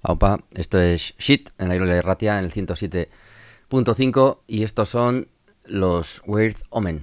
Aupa, esto es Shit en la Irola de Ratia en el 107.5 y estos son los Weird Omen.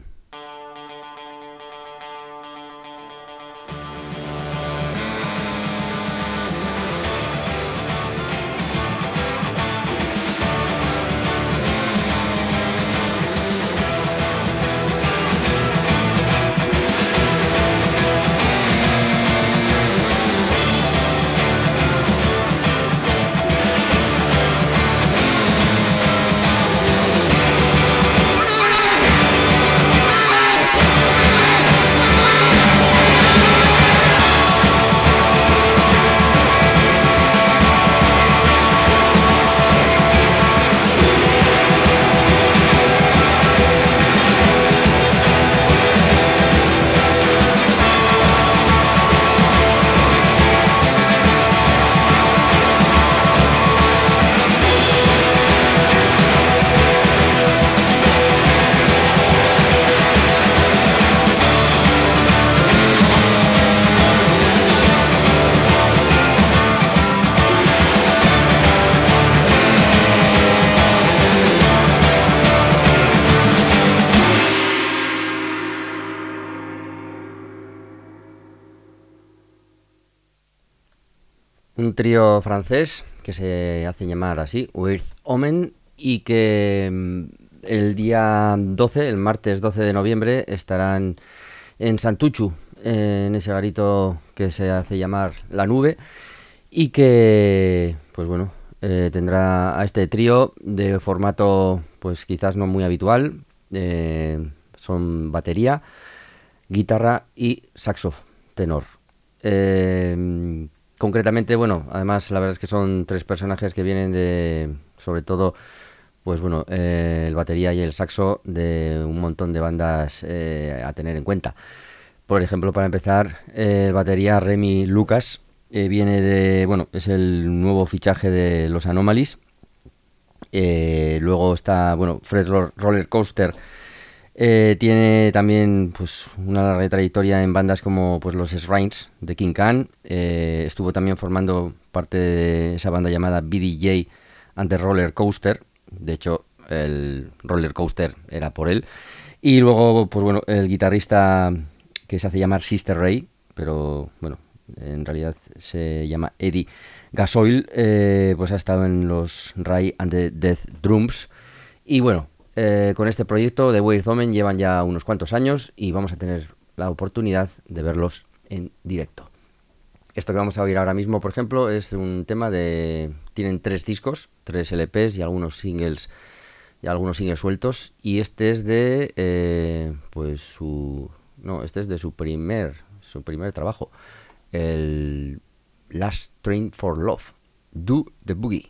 Un trío francés que se hace llamar así, Weird Omen, y que el día 12, el martes 12 de noviembre, estarán en Santuchu, en ese garito que se hace llamar La Nube, y que, pues bueno, tendrá a este trío de formato, pues quizás no muy habitual, son batería, guitarra y saxo tenor. Concretamente, bueno, además la verdad es que son tres personajes que vienen de, sobre todo, pues bueno, el batería y el saxo de un montón de bandas a tener en cuenta. Por ejemplo, para empezar, el batería Remy Lucas viene de, bueno, es el nuevo fichaje de los Anomalies. Luego está, bueno, Fred Roller Coaster. Tiene también pues una larga trayectoria en bandas como pues los Shrines de King Khan. Estuvo también formando parte de esa banda llamada BDJ and the Roller Coaster. De hecho, el Roller Coaster era por él. Y luego, pues bueno, el guitarrista que se hace llamar Sister Ray, pero bueno, en realidad se llama Eddie Gasoil, pues ha estado en los Ray and the Death Drums. Y bueno, con este proyecto de Weird Omen llevan ya unos cuantos años y vamos a tener la oportunidad de verlos en directo. Esto que vamos a oír ahora mismo, por ejemplo, es un tema de... Tienen 3 discos, 3 LPs y algunos singles sueltos, y este es de pues su... No, este es de su primer trabajo, el Last Train for Love, Do the Boogie.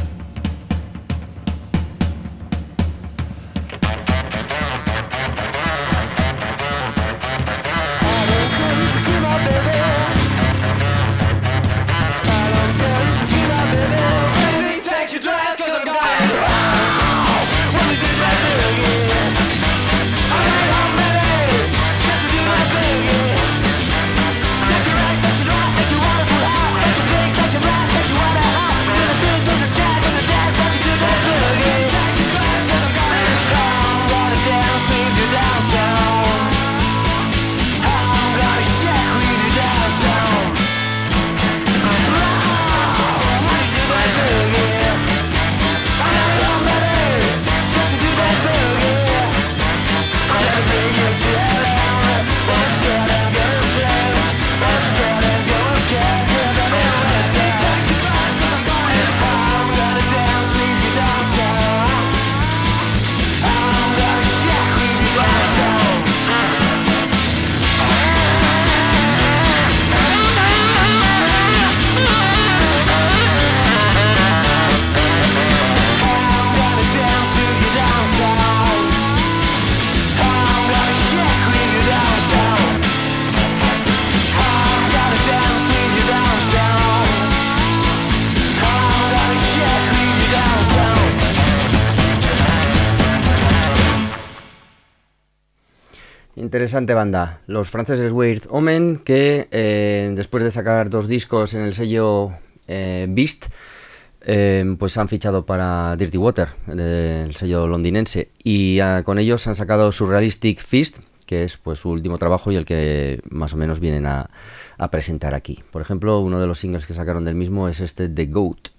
Interesante banda, los franceses Weird Omen, que después de sacar 2 discos en el sello Beast, Pues han fichado para Dirty Water, el sello londinense, y con ellos han sacado Surrealistic Feast, que es pues su último trabajo y el que más o menos vienen a presentar aquí. Por ejemplo, uno de los singles que sacaron del mismo es este The Goat.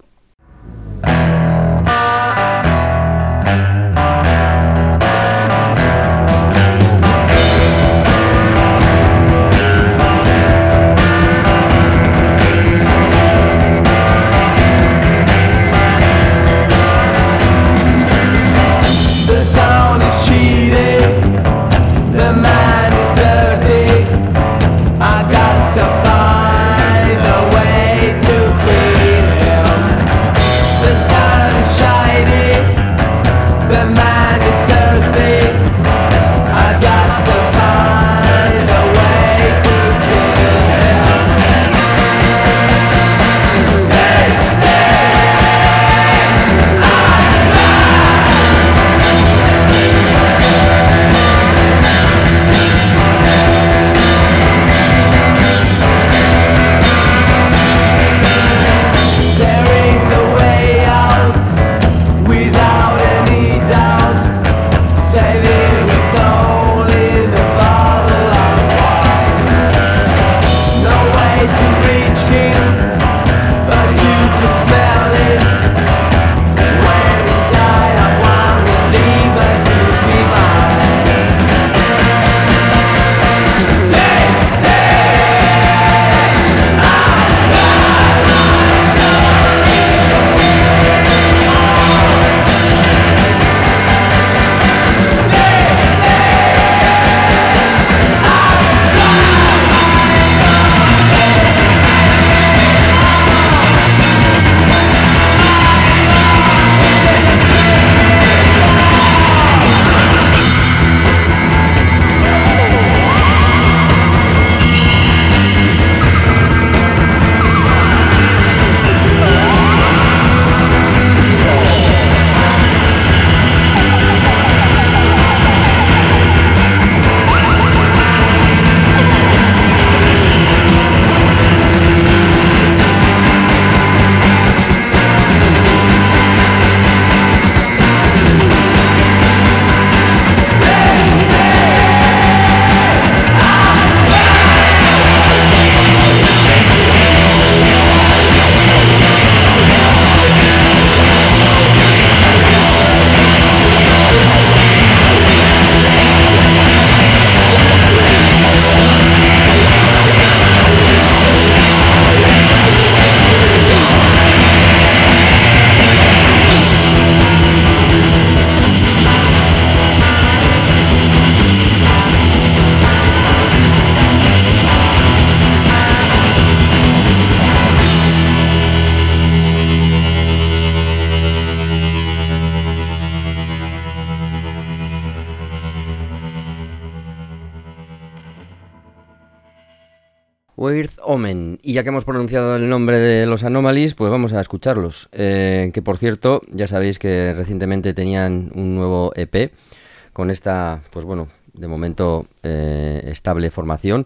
Weird Omen. Y ya que hemos pronunciado el nombre de los Anomalies, pues vamos a escucharlos. Que por cierto, ya sabéis que recientemente tenían un nuevo EP con esta, pues bueno, de momento estable formación.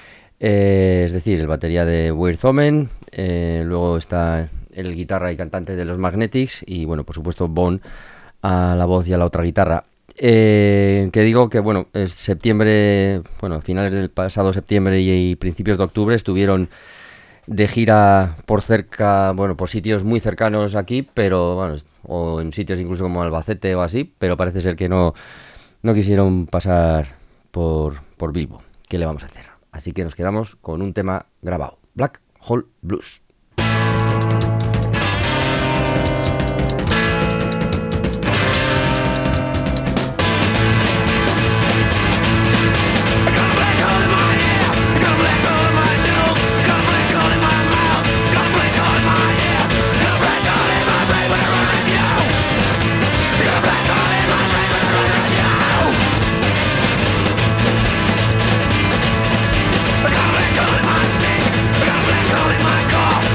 Es decir, el batería de Weird Omen, luego está el guitarra y cantante de los Magnetics y bueno, por supuesto Bon a la voz y a la otra guitarra. Que digo que bueno, es septiembre, bueno, finales del pasado septiembre y principios de octubre estuvieron de gira por cerca, bueno, por sitios muy cercanos aquí, pero bueno, o en sitios incluso como Albacete o así, pero parece ser que no quisieron pasar por Bilbo. ¿Qué le vamos a hacer? Así que nos quedamos con un tema grabado, Black Hole Blues. Call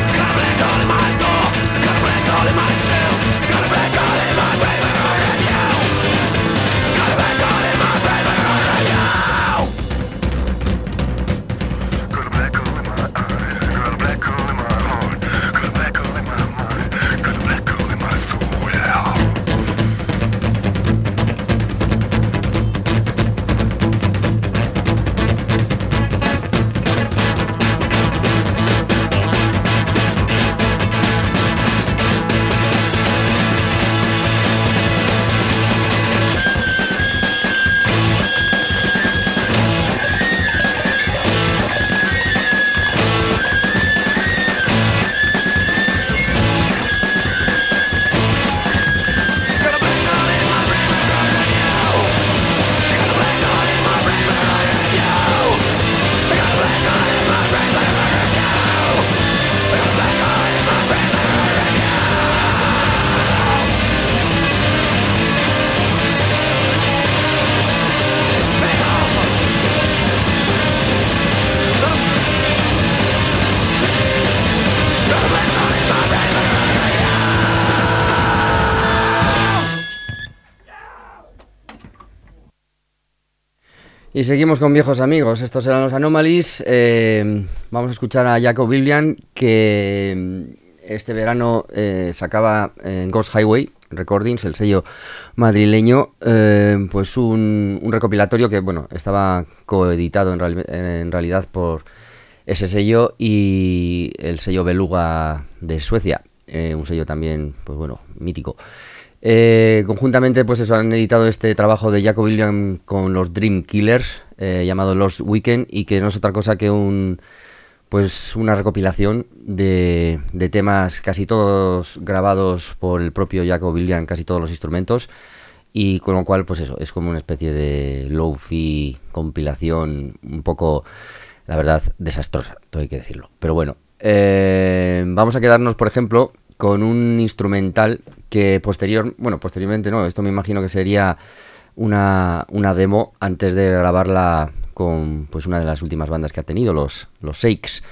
Y seguimos con viejos amigos, estos eran los Anomalies. Vamos a escuchar a Jaco Biblian, que este verano sacaba en Ghost Highway Recordings, el sello madrileño, pues un recopilatorio que bueno, estaba coeditado en realidad por ese sello y el sello Beluga de Suecia, un sello también, pues bueno, mítico. Conjuntamente, pues eso, han editado este trabajo de Jaco Biblian con los Dream Killers, llamado Lost Weekend, y que no es otra cosa que pues una recopilación de temas casi todos grabados por el propio Jaco Biblian, casi todos los instrumentos, y con lo cual, pues eso, es como una especie de lo-fi compilación un poco, la verdad, desastrosa, todo hay que decirlo. Pero bueno, vamos a quedarnos, por ejemplo, con un instrumental que posteriormente no, esto me imagino que sería una demo antes de grabarla con pues una de las últimas bandas que ha tenido, los Shakes.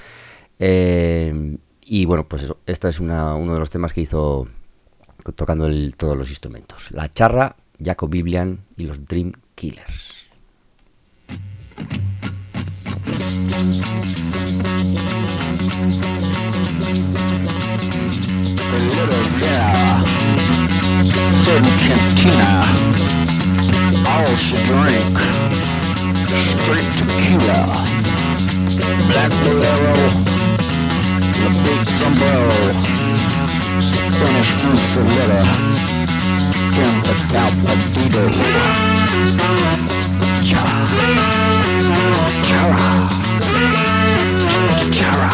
Y bueno, pues eso, este es uno de los temas que hizo tocando todos los instrumentos. La charra, Jaco Biblian y los Dream Killers. Yeah, certain cantina, all she drank, straight tequila, black bolero, the big sombrero, Spanish musaletta, femme fatale perdido, chara, chara, chara,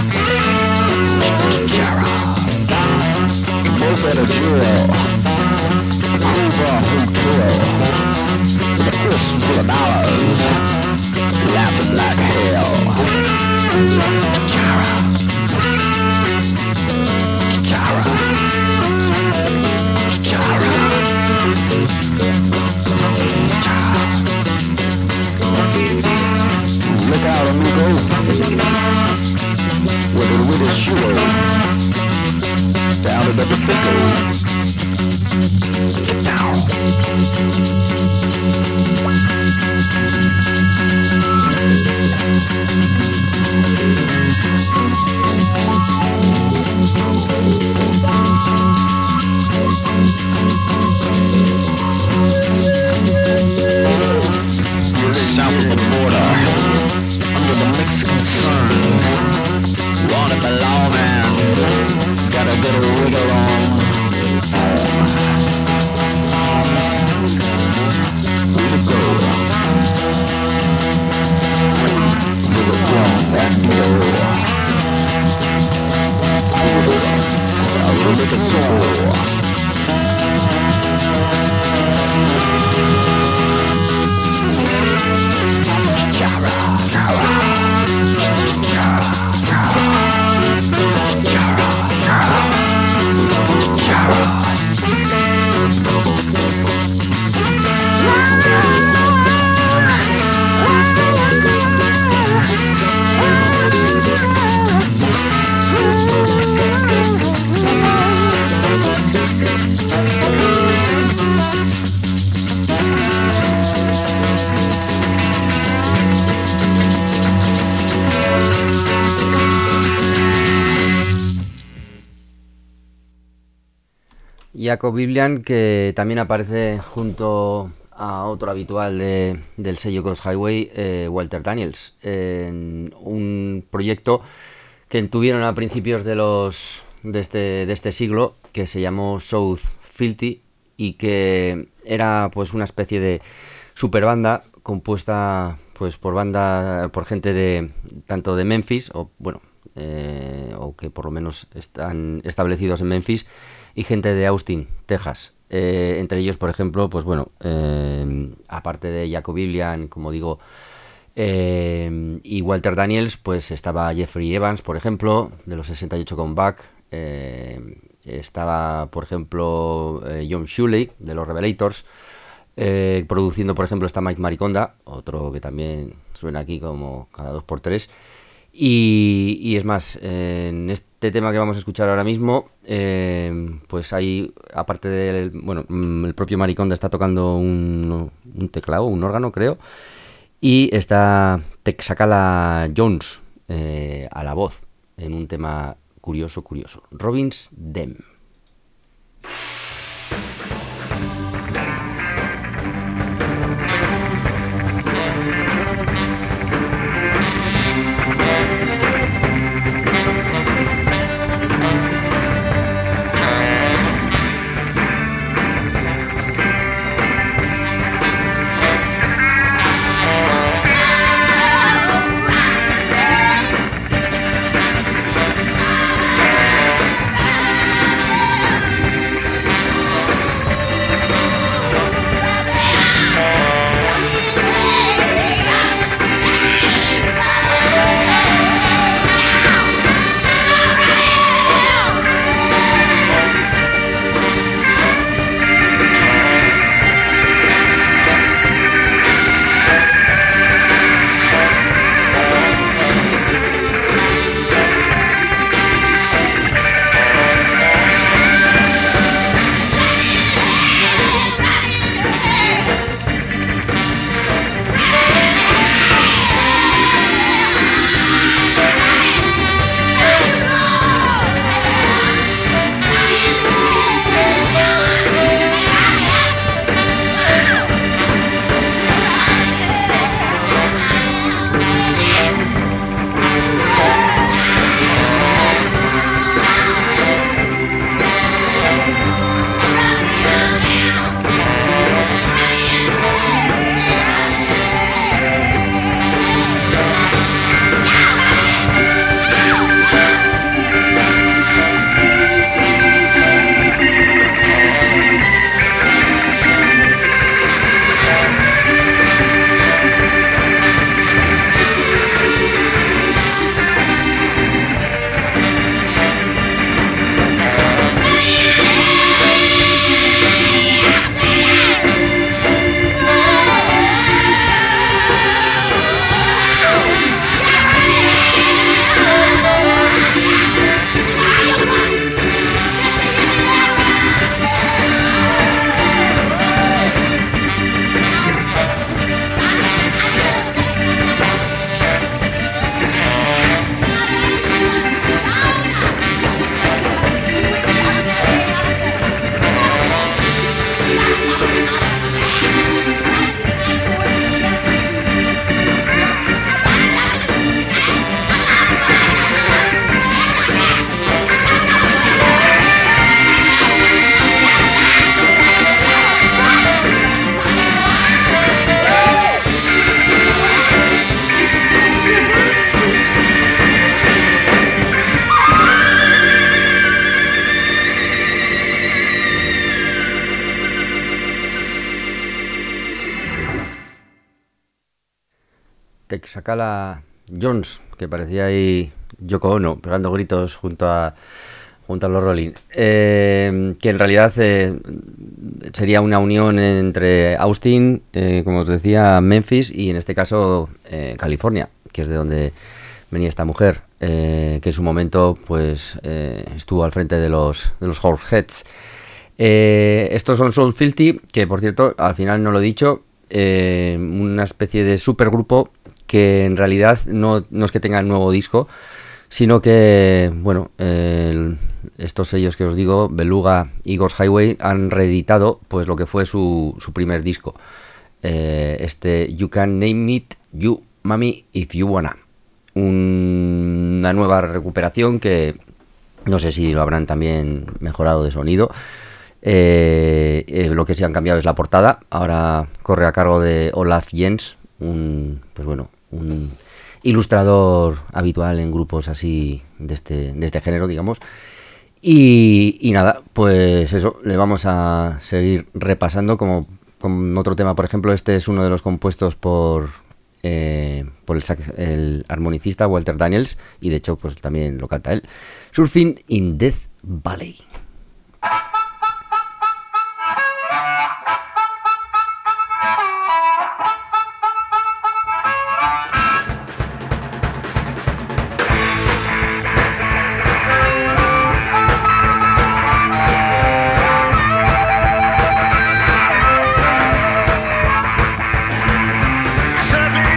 chara. Both at a jail, a Cuba hotel, with a fist full of dollars, laughing like hell. Chara, chara, chara, chara. Look out, amigo, with a witty shoe. Down to the pickle. Get down. You're south of the border, under the Mexican sun. Wanted the lawman. Gotta get a wiggle on. Where to go? With a drum and blow. I will make a soul. Jaco Biblian, que también aparece junto a otro habitual del sello Ghost Highway, Walter Daniels, en un proyecto que tuvieron a principios de este siglo, que se llamó South Filthy, y que era pues una especie de superbanda compuesta pues por gente de tanto de Memphis o que por lo menos están establecidos en Memphis, y gente de Austin, Texas. Entre ellos, por ejemplo, pues bueno, aparte de Jaco Biblian, como digo, y Walter Daniels, pues estaba Jeffrey Evans, por ejemplo, de los 68 Comeback. Estaba, por ejemplo, John Shuley, de los Revelators. Produciendo, por ejemplo, está Mike Mariconda, otro que también suena aquí como cada 2x3. Y es más, en este tema que vamos a escuchar ahora mismo, pues hay, aparte del, el propio Mariconda está tocando un teclado, un órgano, creo, Y está Texacala Jones a la voz en un tema curioso. Robin's Dem. Texacala Jones, que parecía ahí Yoko Ono pegando gritos junto a los Rolling, que en realidad sería una unión entre Austin, como os decía, Memphis y en este caso California, que es de donde venía esta mujer, que en su momento pues estuvo al frente de los Horseheads. Estos son Soul Filthy, que por cierto al final no lo he dicho, una especie de supergrupo que en realidad no es que tengan nuevo disco, sino que, bueno, estos sellos que os digo, Beluga y Ghost Highway, han reeditado pues lo que fue su primer disco, You Can Name It, You Mami If You Wanna, una nueva recuperación que no sé si lo habrán también mejorado de sonido. Lo que sí han cambiado es la portada, ahora corre a cargo de Olaf Jens, un ilustrador habitual en grupos así de este género, digamos. Y nada, pues eso, le vamos a seguir repasando como con otro tema. Por ejemplo, este es uno de los compuestos por el armonicista Walter Daniels, y de hecho pues también lo canta él. Surfing in Death Valley. Surfing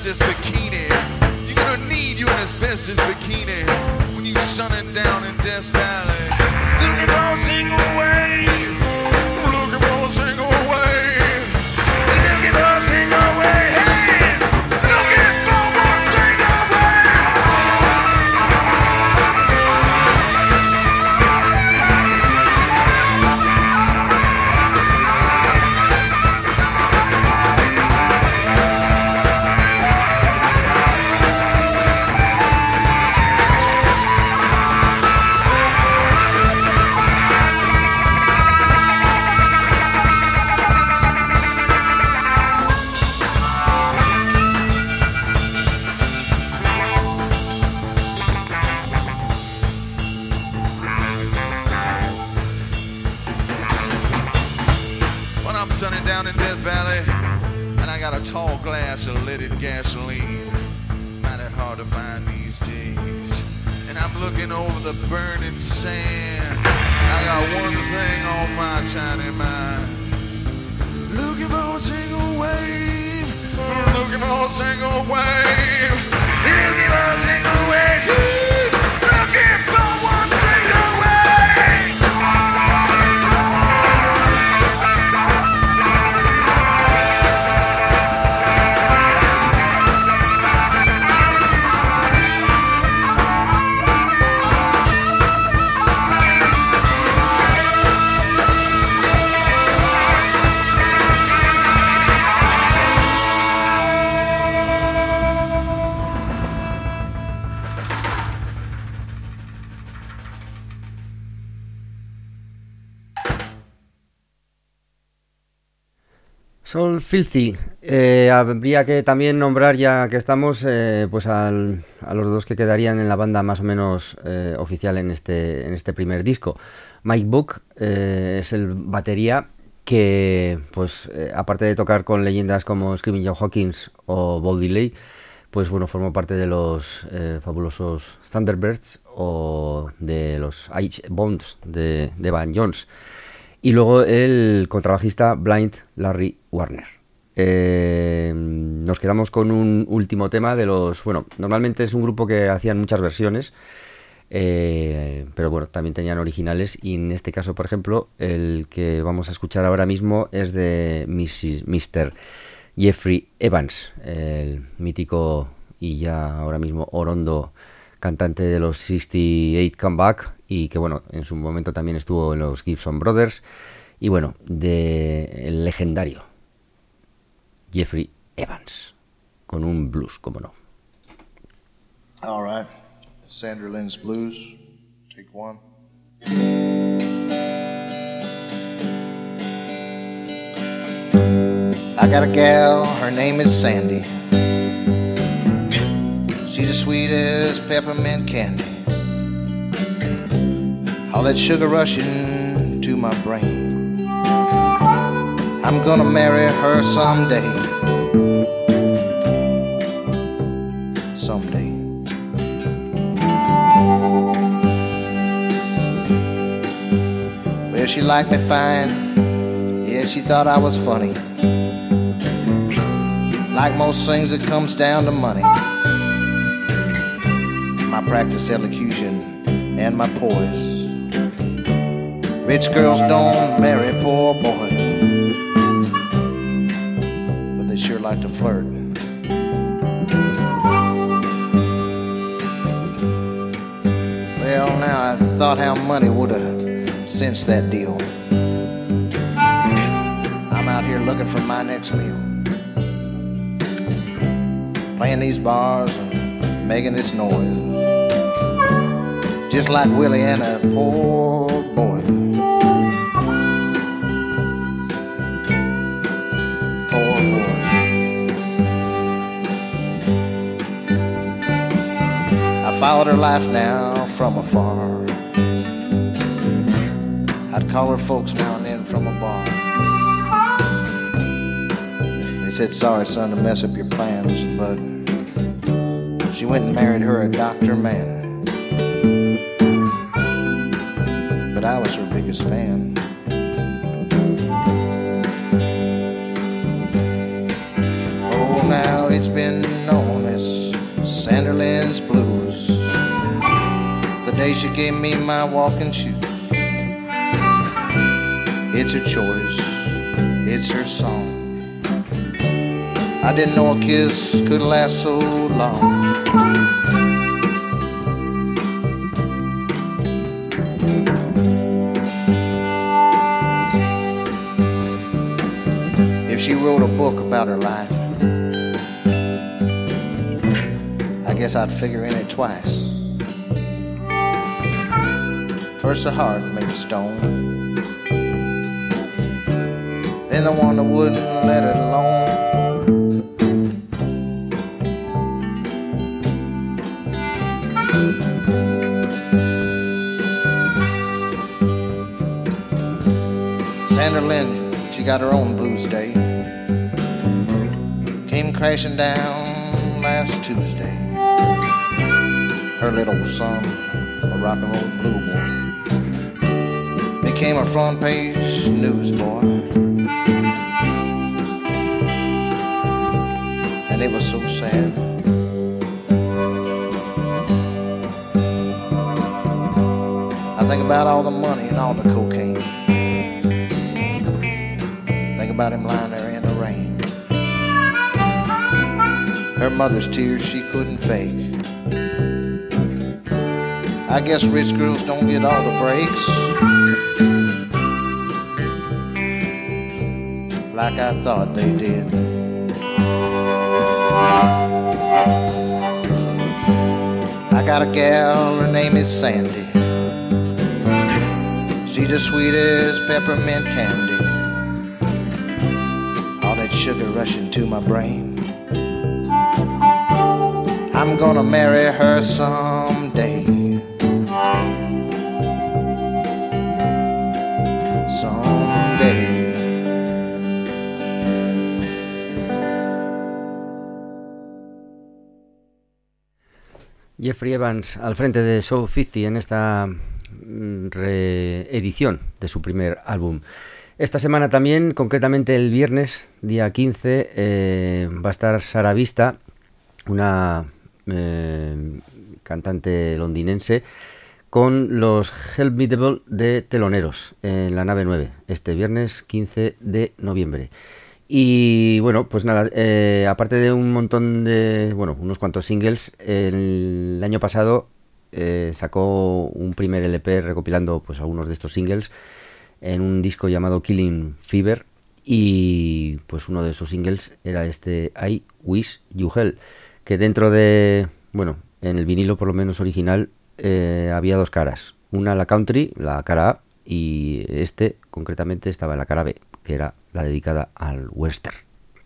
asbestos bikini. You're gonna need you an asbestos bikini when you sunning down in Death Valley. Looking for a single wave, looking for a single wave, looking for a single wave, hey, looking for one single wave. Sunning down in Death Valley, and I got a tall glass of leaded gasoline. Mighty hard to find these days. And I'm looking over the burning sand. I got one thing on my tiny mind. Looking for a single wave. Looking for a single wave. Looking for a single wave. Looking for one single wave. Soul Filthy. Habría que también nombrar, ya que estamos, pues a los dos que quedarían en la banda más o menos oficial en este primer disco. Mike Book es el batería que, pues aparte de tocar con leyendas como Screaming Jay Hawkins o Bo Diddley, pues bueno, formó parte de los fabulosos Thunderbirds o de los H Bones de Van Jones. Y luego el contrabajista Blind Larry Warner. Nos quedamos con un último tema de los... Bueno, normalmente es un grupo que hacían muchas versiones, pero bueno, también tenían originales. Y en este caso, por ejemplo, el que vamos a escuchar ahora mismo es de Mr. Jeffrey Evans, el mítico y ya ahora mismo orondo cantante de los 68 Comeback, y que bueno, en su momento también estuvo en los Gibson Brothers, y bueno, el legendario Jeffrey Evans con un blues, como no. All right, Sandra Lynn's Blues, take one. I got a gal, her name is Sandy. She's as sweet as peppermint candy. All that sugar rushing to my brain. I'm gonna marry her someday. Someday. Well, she liked me fine. Yeah, she thought I was funny. Like most things, it comes down to money. My practiced elocution and my poise. Rich girls don't marry poor boys, but they sure like to flirt. Well, now I thought how money would have cinched that deal. I'm out here looking for my next meal, playing these bars and making this noise, just like Willie and a poor boy. Poor boy. I followed her life now from afar. I'd call her folks now and then from a bar. They said, sorry son to mess up your plans, but she went and married her a doctor man. But I was her biggest fan. Oh, now it's been known as Sanderland's Blues. The day she gave me my walking shoes. It's her choice, it's her song. I didn't know a kiss could last so long. If she wrote a book about her life, I guess I'd figure in it twice. First the heart made of stone, then the one that wouldn't let it alone. Sanderland, she got her own blues day. Came crashing down last Tuesday. Her little son, a rock and roll blue boy, became a front page news boy. And it was so sad. I think about all the money and all the cocaine. Think about him lying there in the rain. Her mother's tears she couldn't fake. I guess rich girls don't get all the breaks like I thought they did. I got a gal, her name is Sandy. She's as sweet as peppermint candy. All that sugar rushing to my brain. I'm gonna marry her someday. Someday. Jeffrey Evans al frente de Soul 50 en esta reedición de su primer álbum. Esta semana también, concretamente el viernes, día 15, va a estar Sara Vista, una cantante londinense, con los Help Me Devil de teloneros en la nave 9, este viernes 15 de noviembre. Y bueno, pues nada, aparte de un montón de, bueno, unos cuantos singles, el año pasado sacó un primer LP recopilando pues algunos de estos singles en un disco llamado Killing Fever, y pues uno de esos singles era este I Wish You Hell, que dentro de, bueno, en el vinilo por lo menos original había dos caras, una la country, la cara A, y este concretamente estaba en la cara B, que era la dedicada al western.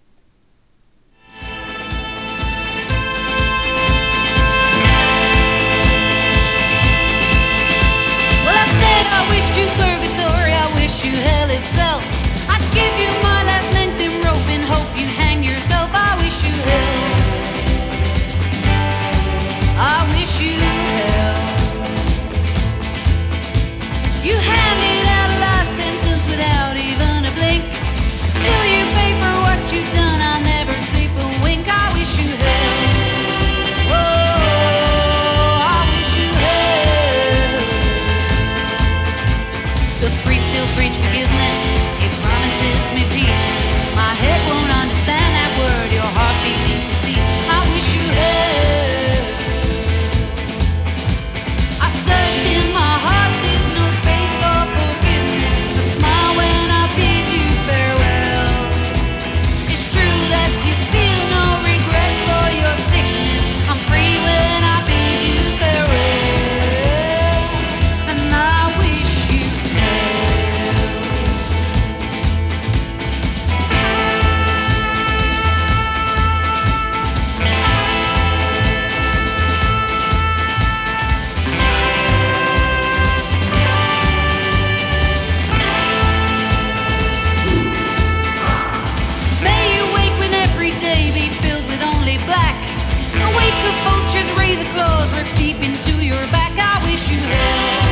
Well, I said I wished you purgatory, I wish you hell itself. I'd give you my last length in rope and hope you'd hang yourself. I wish you hell. I wish you hell. You handed out a life sentence without even a blink. Till you pay for what you've done, I'll never sleep a wink. I wish you hell. Oh, I wish you hell. The priest still preach forgiveness, he promises me peace. My head won't understand that word, your heartbeat needs to cease. I wish you hell. I searched in my heart, there's no space for forgiveness. A smile when I bid you farewell. It's true that you feel no regret for your sickness. I'm free when I bid you farewell. And I wish you hell. May you wake when every day be filled with only black. A wake of vultures, razor claws rip deep into your back. I wish you hell.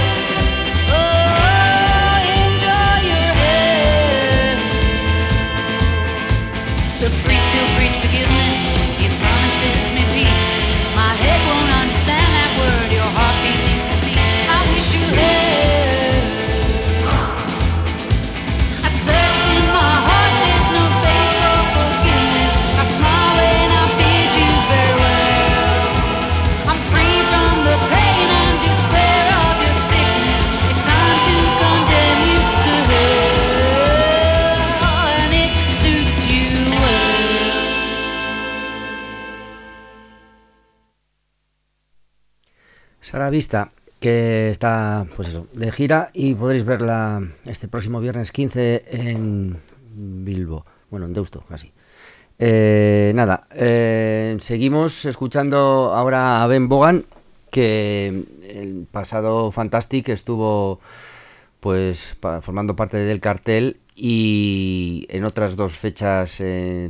Oh, enjoy your hell. The priest still preach forgiveness, he won't understand that word. Your heartbeat needs to cease. I wish you had. I searched in my heart, there's no space for forgiveness. I smile when I bid you farewell. I'm free from the pain and despair of your sickness. It's time to condemn you to hell, and it suits you well. Sara Vista, que está, pues eso, de gira, y podréis verla este próximo viernes 15 en Bilbo, bueno, en Deusto, casi. Seguimos escuchando ahora a Ben Bogan, que el pasado Fantastic estuvo pues formando parte del cartel, y en otras dos fechas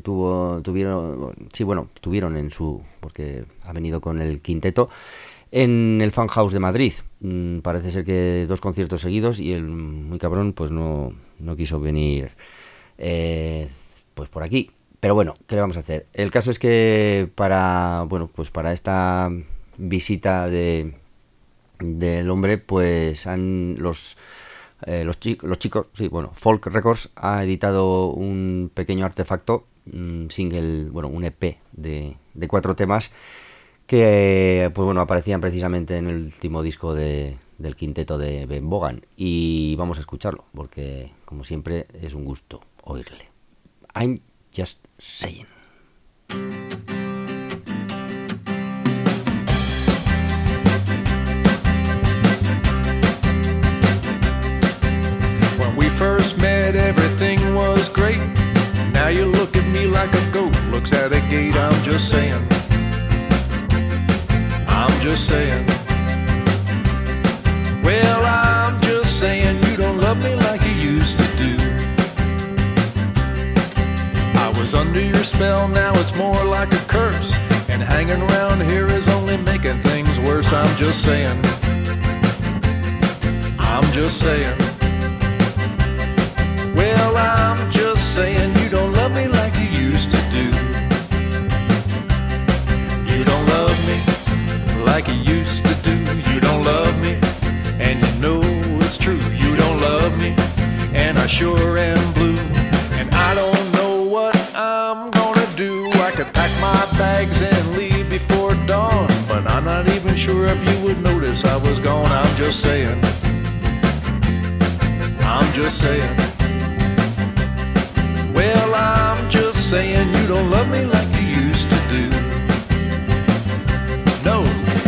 tuvieron en su, porque ha venido con el quinteto, en el Fan House de Madrid. Parece ser que 2 conciertos seguidos, y el muy cabrón pues no quiso venir pues por aquí. Pero bueno, ¿qué le vamos a hacer? El caso es que para esta visita del hombre, pues los chicos, sí, bueno, Folk Records ha editado un pequeño artefacto, un single, bueno, un EP de 4 temas que pues bueno, aparecían precisamente en el último disco del quinteto de Ben Bogan, y vamos a escucharlo porque, como siempre, es un gusto oírle. I'm Just Saying. When we first met, everything was great. Now you look at me like a goat looks at a gate. I'm just saying. I'm just saying. Well, I'm just saying you don't love me like you used to do. I was under your spell, now it's more like a curse. And hanging around here is only making things worse. I'm just saying. I'm just saying. Well, I'm just saying you don't love me like you used to do. You don't love me like you used to do. You don't love me, and you know it's true. You don't love me, and I sure am blue. And I don't know what I'm gonna do. I could pack my bags and leave before dawn, but I'm not even sure if you would notice I was gone. I'm just saying. I'm just saying. Well, I'm just saying you don't love me like you used to do. No.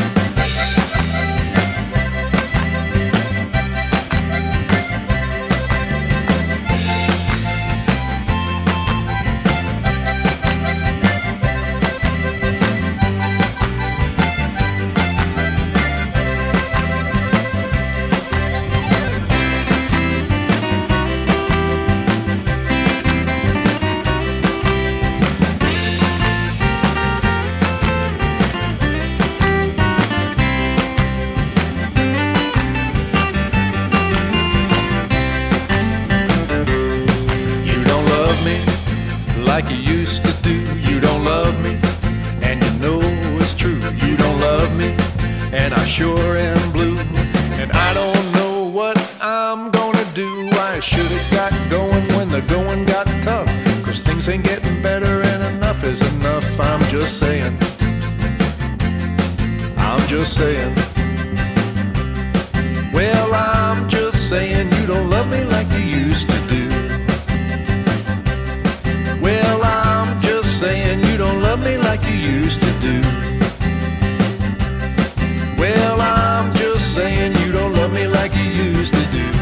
Like you used to do. You don't love me, and you know it's true. You don't love me, and I sure am blue. And I don't know what I'm gonna do. I should've got going when the going got tough, 'cause things ain't getting better and enough is enough. I'm just saying. I'm just saying. Well, I'm just saying you don't love me like you used to do. Well, I'm just saying you don't love me like you used to do. Well, I'm just saying you don't love me like you used to do.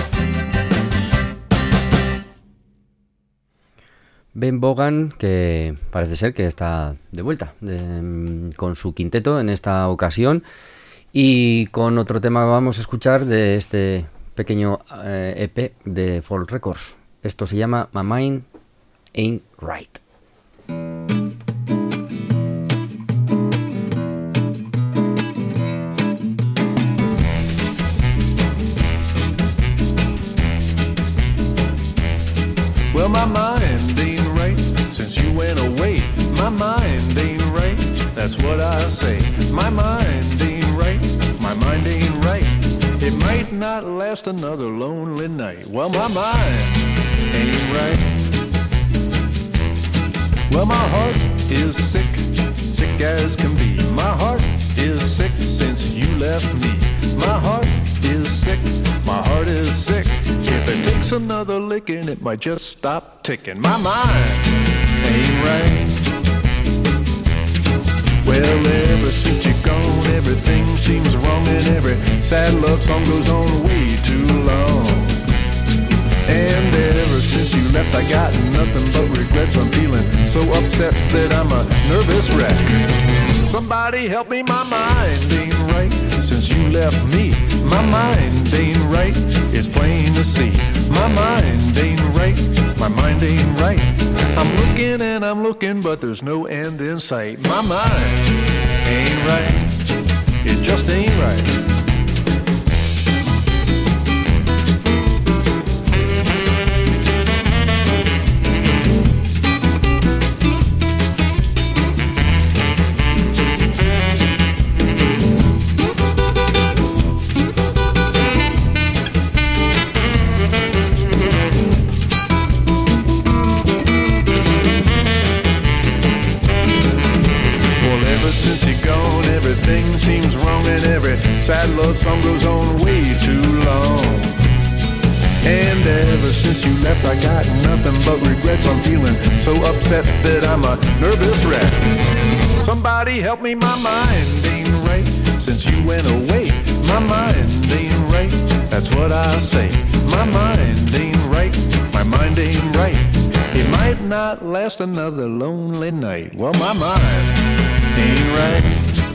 Ben Bogan, que parece ser que está de vuelta con su quinteto en esta ocasión, y con otro tema vamos a escuchar de este pequeño EP de Folk Records. Esto se llama My Mind Ain't Right. Well, my mind ain't right since you went away. My mind ain't right. That's what I say. My mind ain't right. My mind ain't right. It might not last another lonely night. Well, my mind ain't right. Well, my heart is sick, sick as can be. My heart is sick since you left me. My heart is sick, my heart is sick. If it takes another licking, it might just stop ticking. My mind ain't right. Well, ever since you're gone, everything seems wrong, and every sad love song goes on way too long. And ever since you left, I got nothing but regrets. I'm feeling so upset that I'm a nervous wreck. Somebody help me, my mind ain't right. Since you left me, my mind ain't right. It's plain to see. My mind ain't right. My mind ain't right. I'm looking and I'm looking, but there's no end in sight. My mind ain't right. It just ain't right. Everything seems wrong and every sad love song goes on way too long. And ever since you left, I got nothing but regrets. I'm feeling so upset that I'm a nervous wreck. Somebody help me, my mind ain't right. Since you went away, my mind ain't right. That's what I say. My mind ain't right. My mind ain't right. It might not last another lonely night. Well, my mind ain't right.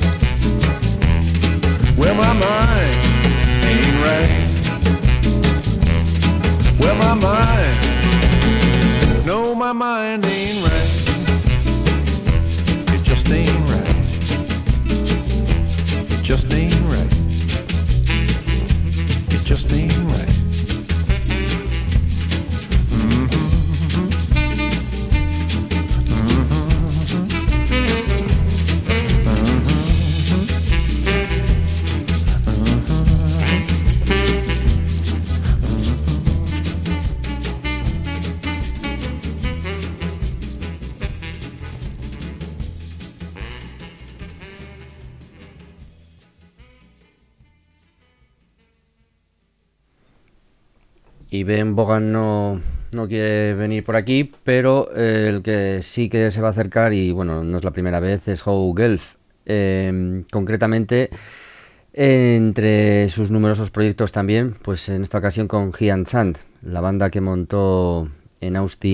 Well, my mind ain't right. Well, my mind, no, my mind ain't right. It just ain't right. It just ain't right. It just ain't right. Y Ben Bogan no quiere venir por aquí, pero el que sí que se va a acercar, y bueno, no es la primera vez, es Howe Gelf. Concretamente, entre sus numerosos proyectos también, pues en esta ocasión con He and Sand, la banda que montó en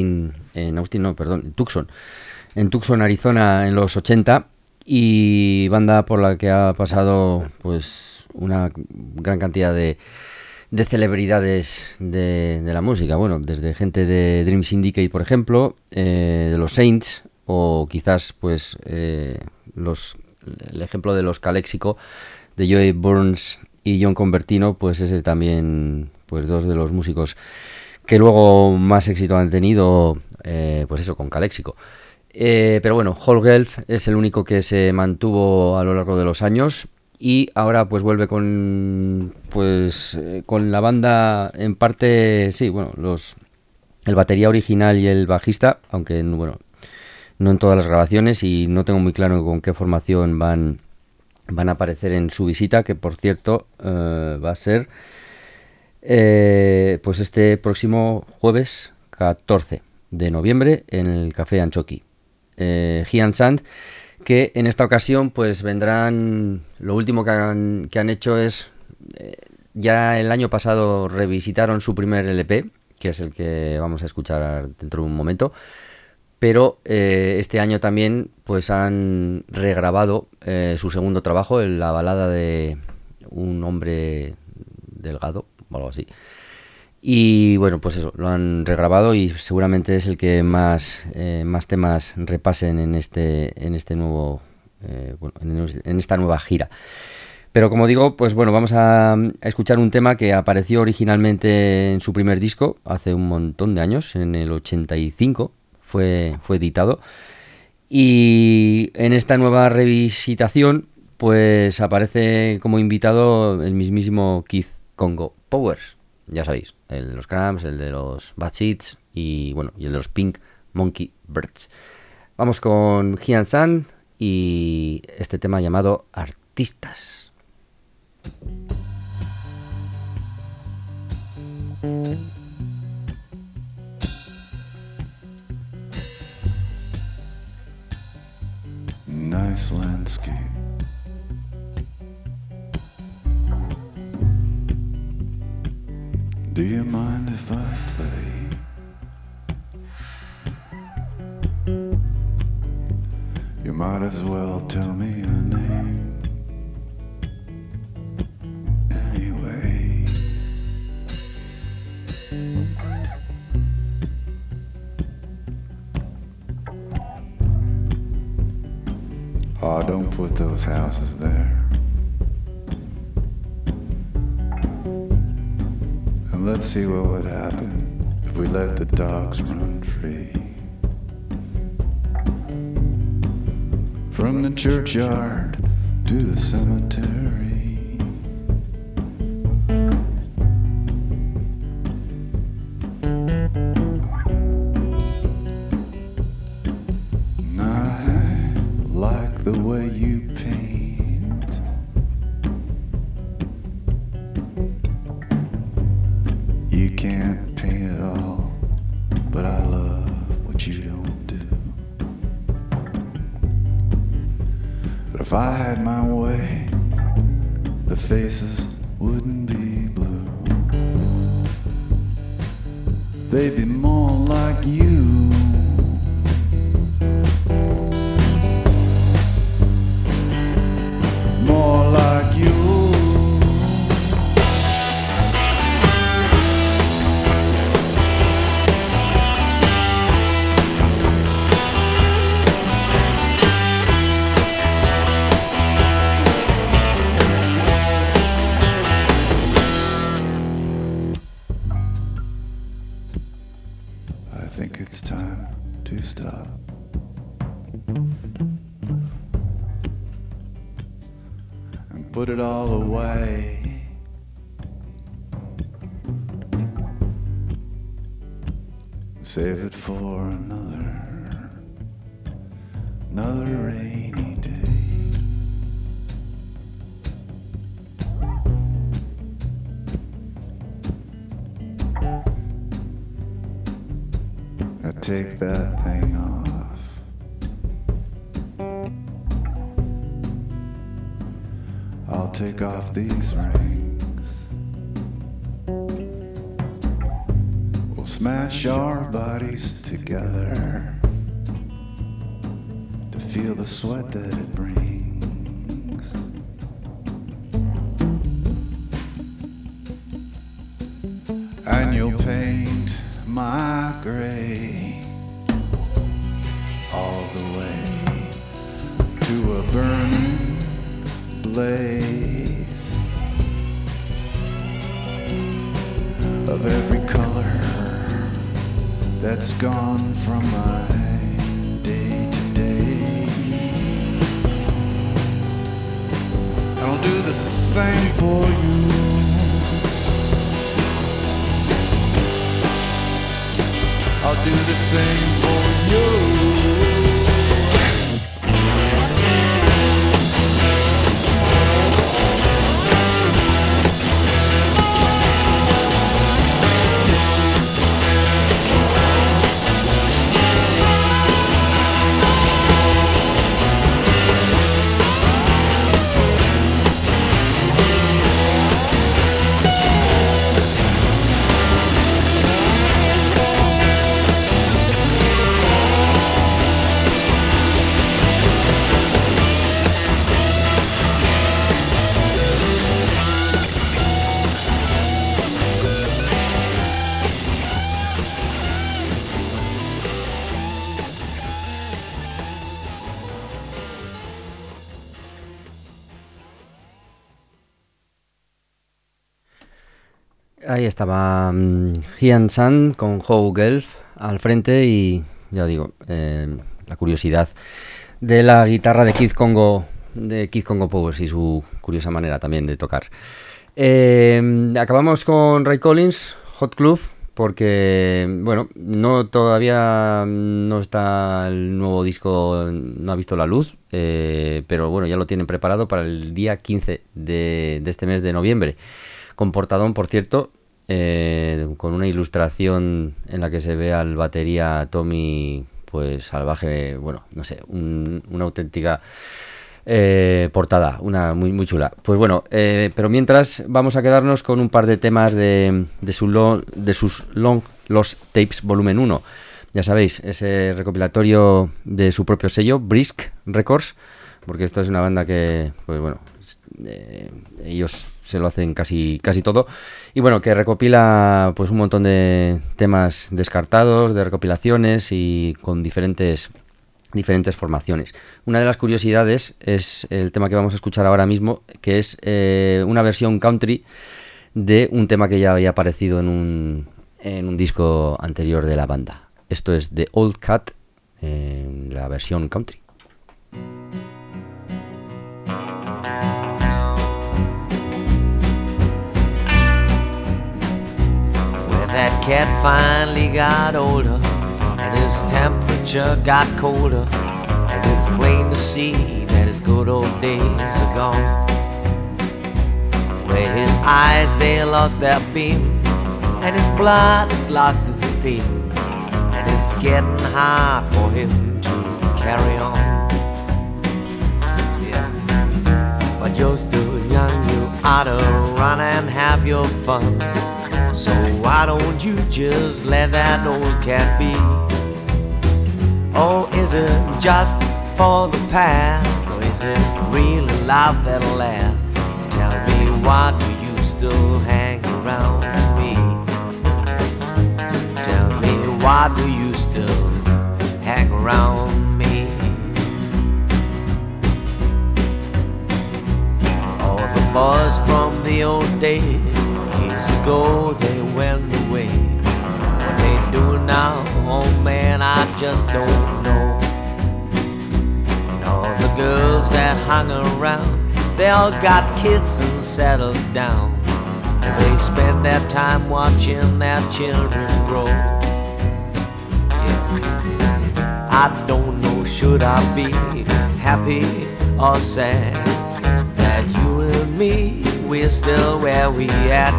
Tucson, Arizona en los 80, y banda por la que ha pasado pues una gran cantidad de celebridades de la música, bueno, desde gente de Dream Syndicate, por ejemplo, de los Saints, o quizás pues el ejemplo de los Calexico, de Joey Burns y John Convertino, pues ese también, pues dos de los músicos que luego más éxito han tenido, pues eso, con Calexico. Pero bueno, Howe Gelf es el único que se mantuvo a lo largo de los años. Y ahora pues vuelve con la banda en parte, sí, bueno, el batería original y el bajista, aunque bueno, no en todas las grabaciones, y no tengo muy claro con qué formación van a aparecer en su visita, que por cierto va a ser pues este próximo jueves 14 de noviembre en el Café Anchoqui. He and Sand, que en esta ocasión pues vendrán, lo último que han hecho es, ya el año pasado revisitaron su primer LP, que es el que vamos a escuchar dentro de un momento, pero este año también pues han regrabado su segundo trabajo, la balada de un hombre delgado o algo así. Y bueno, pues eso, lo han regrabado y seguramente es el que más temas repasen en este nuevo, en esta nueva gira. Pero como digo, pues bueno, vamos a escuchar un tema que apareció originalmente en su primer disco hace un montón de años, en el 85 fue editado, Y en esta nueva revisitación, pues aparece como invitado el mismísimo Keith Congo Powers. Ya sabéis, el de los Cramps, el de los Bad Seeds y bueno, y el de los Pink Monkey Birds. Vamos con Hyun Sun y este tema llamado Artistas. Nice landscape. Do you mind if I play? You might as well tell me your name anyway. Oh, don't put those houses there. And let's see what would happen if we let the dogs run free. From the churchyard to the cemetery. And I like the way you paint. You can't paint it all, but I love what you don't do. But if I had my way, the faces wouldn't be blue. They'd be more like you. More like you. I think it's time to stop. And put it all away. Save it for another rainy day. Now take that thing off. I'll take off these rings. We'll smash our bodies together to feel the sweat that it brings. And you'll paint my gray all the way to a burning blaze of every color that's gone from my day to day. And I'll do the same for you. I'll do the same for you. Ahí estaba Hyun Sun con How Gelf al frente y ya digo, la curiosidad de la guitarra de Kid Congo Powers y su curiosa manera también de tocar. Acabamos con Ray Collins, Hot Club, porque, bueno, todavía no está el nuevo disco, no ha visto la luz, pero bueno, ya lo tienen preparado para el día 15 de este mes de noviembre, con portadón, por cierto, con una ilustración en la que se ve al batería Tommy, pues salvaje, bueno, no sé, una auténtica portada, una muy, muy chula. Pues bueno, pero mientras vamos a quedarnos con un par de temas de sus Long Lost Tapes volumen 1. Ya sabéis, ese recopilatorio de su propio sello, Brisk Records, porque esto es una banda que, pues bueno, ellos se lo hacen casi todo, y bueno, que recopila pues un montón de temas descartados, de recopilaciones y con diferentes formaciones. Una de las curiosidades es el tema que vamos a escuchar ahora mismo, que es una versión country de un tema que ya había aparecido en un disco anterior de la banda. Esto es The Old Cat, la versión country. Well, that cat finally got older and his temperature got colder, and it's plain to see that his good old days are gone. Where his eyes, they lost their beam, and his blood had lost its steam, and it's getting hard for him to carry on. Yeah. But you're still young, you ought to run and have your fun. So why don't you just let that old cat be? Or is it just for the past? Or is it really love that'll last? Tell me, why do you still hang around me? Tell me, why do you still hang around me? All the boys from the old days, years ago they went away. What they do now, oh man, I just don't know. And all the girls that hung around, they all got kids and settled down, and they spend their time watching their children grow. Yeah. I don't know, should I be happy or sad that you and me, we're still where we at?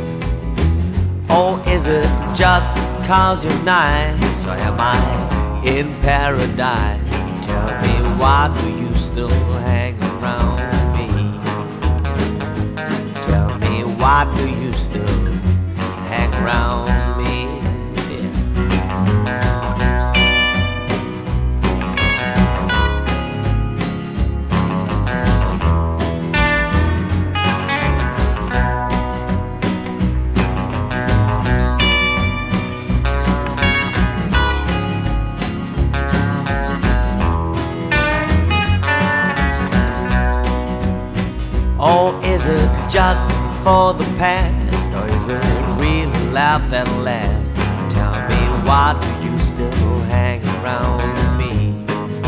Or is it just cause you're nice, or am I in paradise? Tell me, why do you still hang around me? Tell me, why do you still hang around me? Or is it just for the past? Or is it real love that'll last? Tell me, why do you still hang around me?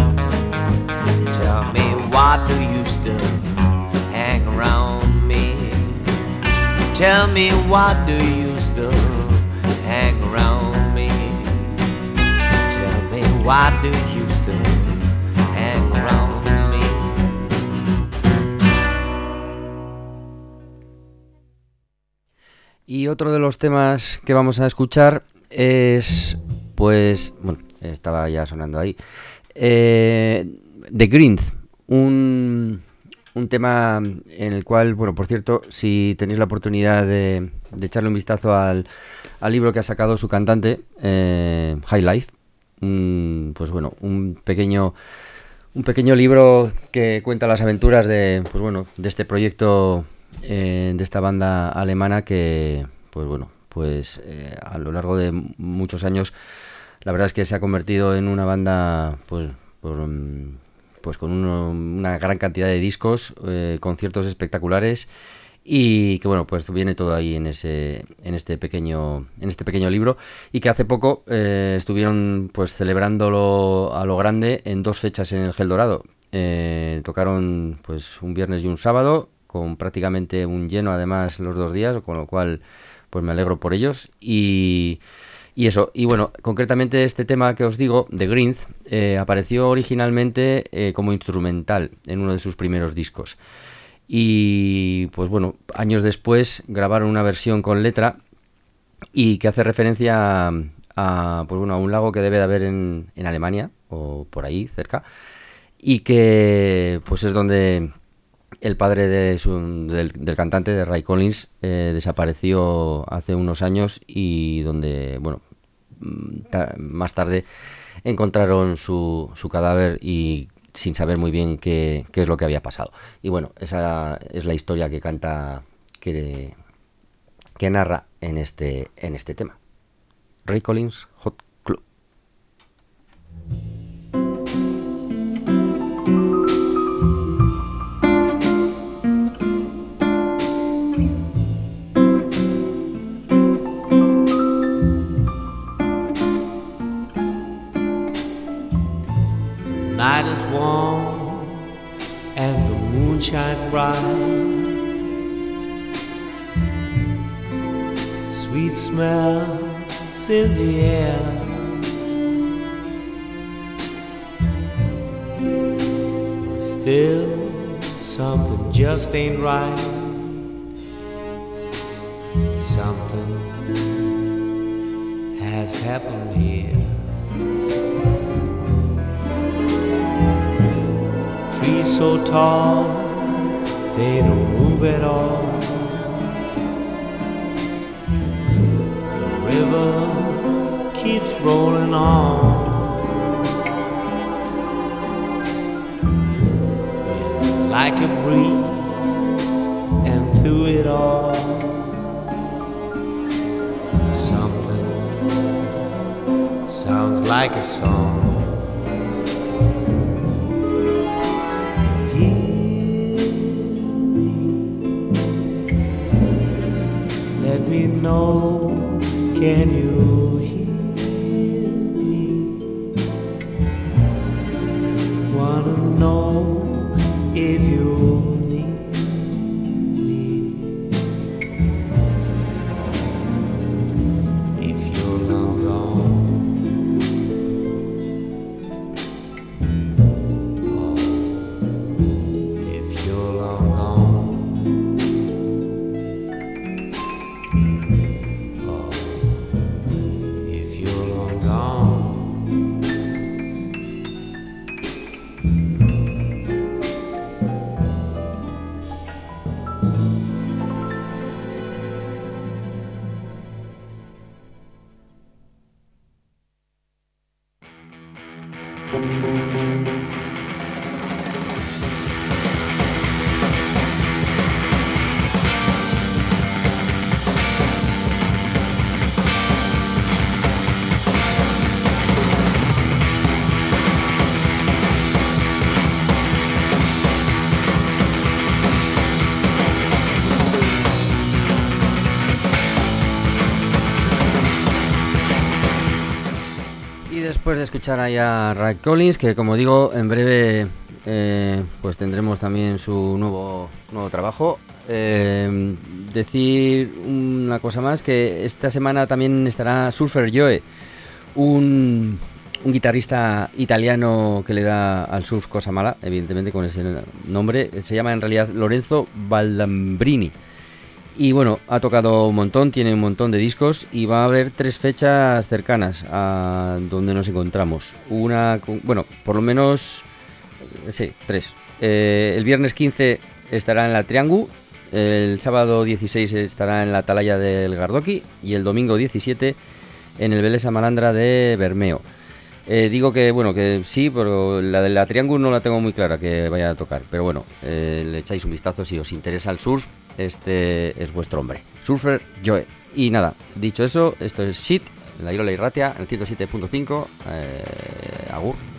Tell me, why do you still hang around me? Tell me, why do you still hang around me? Tell me, why do you still hang around me? Y otro de los temas que vamos a escuchar es, pues, bueno, estaba ya sonando ahí, The Grind, un tema en el cual, bueno, por cierto, si tenéis la oportunidad de echarle un vistazo al libro que ha sacado su cantante, High Life, pues bueno, un pequeño libro que cuenta las aventuras de, pues bueno, de este proyecto, de esta banda alemana que, pues bueno, pues a lo largo de muchos años la verdad es que se ha convertido en una banda pues con una gran cantidad de discos, conciertos espectaculares y que bueno, pues viene todo ahí en este pequeño libro, y que hace poco estuvieron pues celebrándolo a lo grande en 2 fechas en el Gel Dorado. Tocaron pues un viernes y un sábado con prácticamente un lleno, además, los 2 días, con lo cual pues me alegro por ellos. Y eso, y bueno, concretamente este tema que os digo, de Grinth, apareció originalmente como instrumental en uno de sus primeros discos. Y pues bueno, años después grabaron una versión con letra y que hace referencia a un lago que debe de haber en Alemania, o por ahí cerca, y que pues es donde el padre del cantante, de Ray Collins, desapareció hace unos años, y donde, bueno, más tarde encontraron su cadáver, y sin saber muy bien qué es lo que había pasado. Y bueno, esa es la historia que canta, que narra en este tema. Ray Collins, Hot Club. Night is warm and the moon shines bright. Sweet smells in the air. Still, something just ain't right. Something has happened here. Trees so tall, they don't move at all. The river keeps rolling on. Wind like a breeze, and through it all, something sounds like a song. Know, can you hear me? Wanna know if you need me? If you're long gone, oh, if you're long gone. Después de escuchar ahí a Ray Collins, que como digo, en breve pues tendremos también su nuevo trabajo. Decir una cosa más, que esta semana también estará Surfer Joe, un guitarrista italiano que le da al surf cosa mala, evidentemente con ese nombre. Se llama en realidad Lorenzo Baldambrini. Y bueno, ha tocado un montón, tiene un montón de discos, y va a haber 3 fechas cercanas a donde nos encontramos. Una, bueno, por lo menos, sí, 3. El viernes 15 estará en la Triangu, el sábado 16 estará en la Atalaya del Gardoqui, y el domingo 17 en el Belesa Malandra de Bermeo. Digo que bueno, que sí, pero la de la Triangu no la tengo muy clara que vaya a tocar, pero bueno, le echáis un vistazo si os interesa el surf. Este es vuestro hombre, Surfer Joe. Y nada, dicho eso, esto es Shit, en la Irola Irratia, en el 107.5. Agur.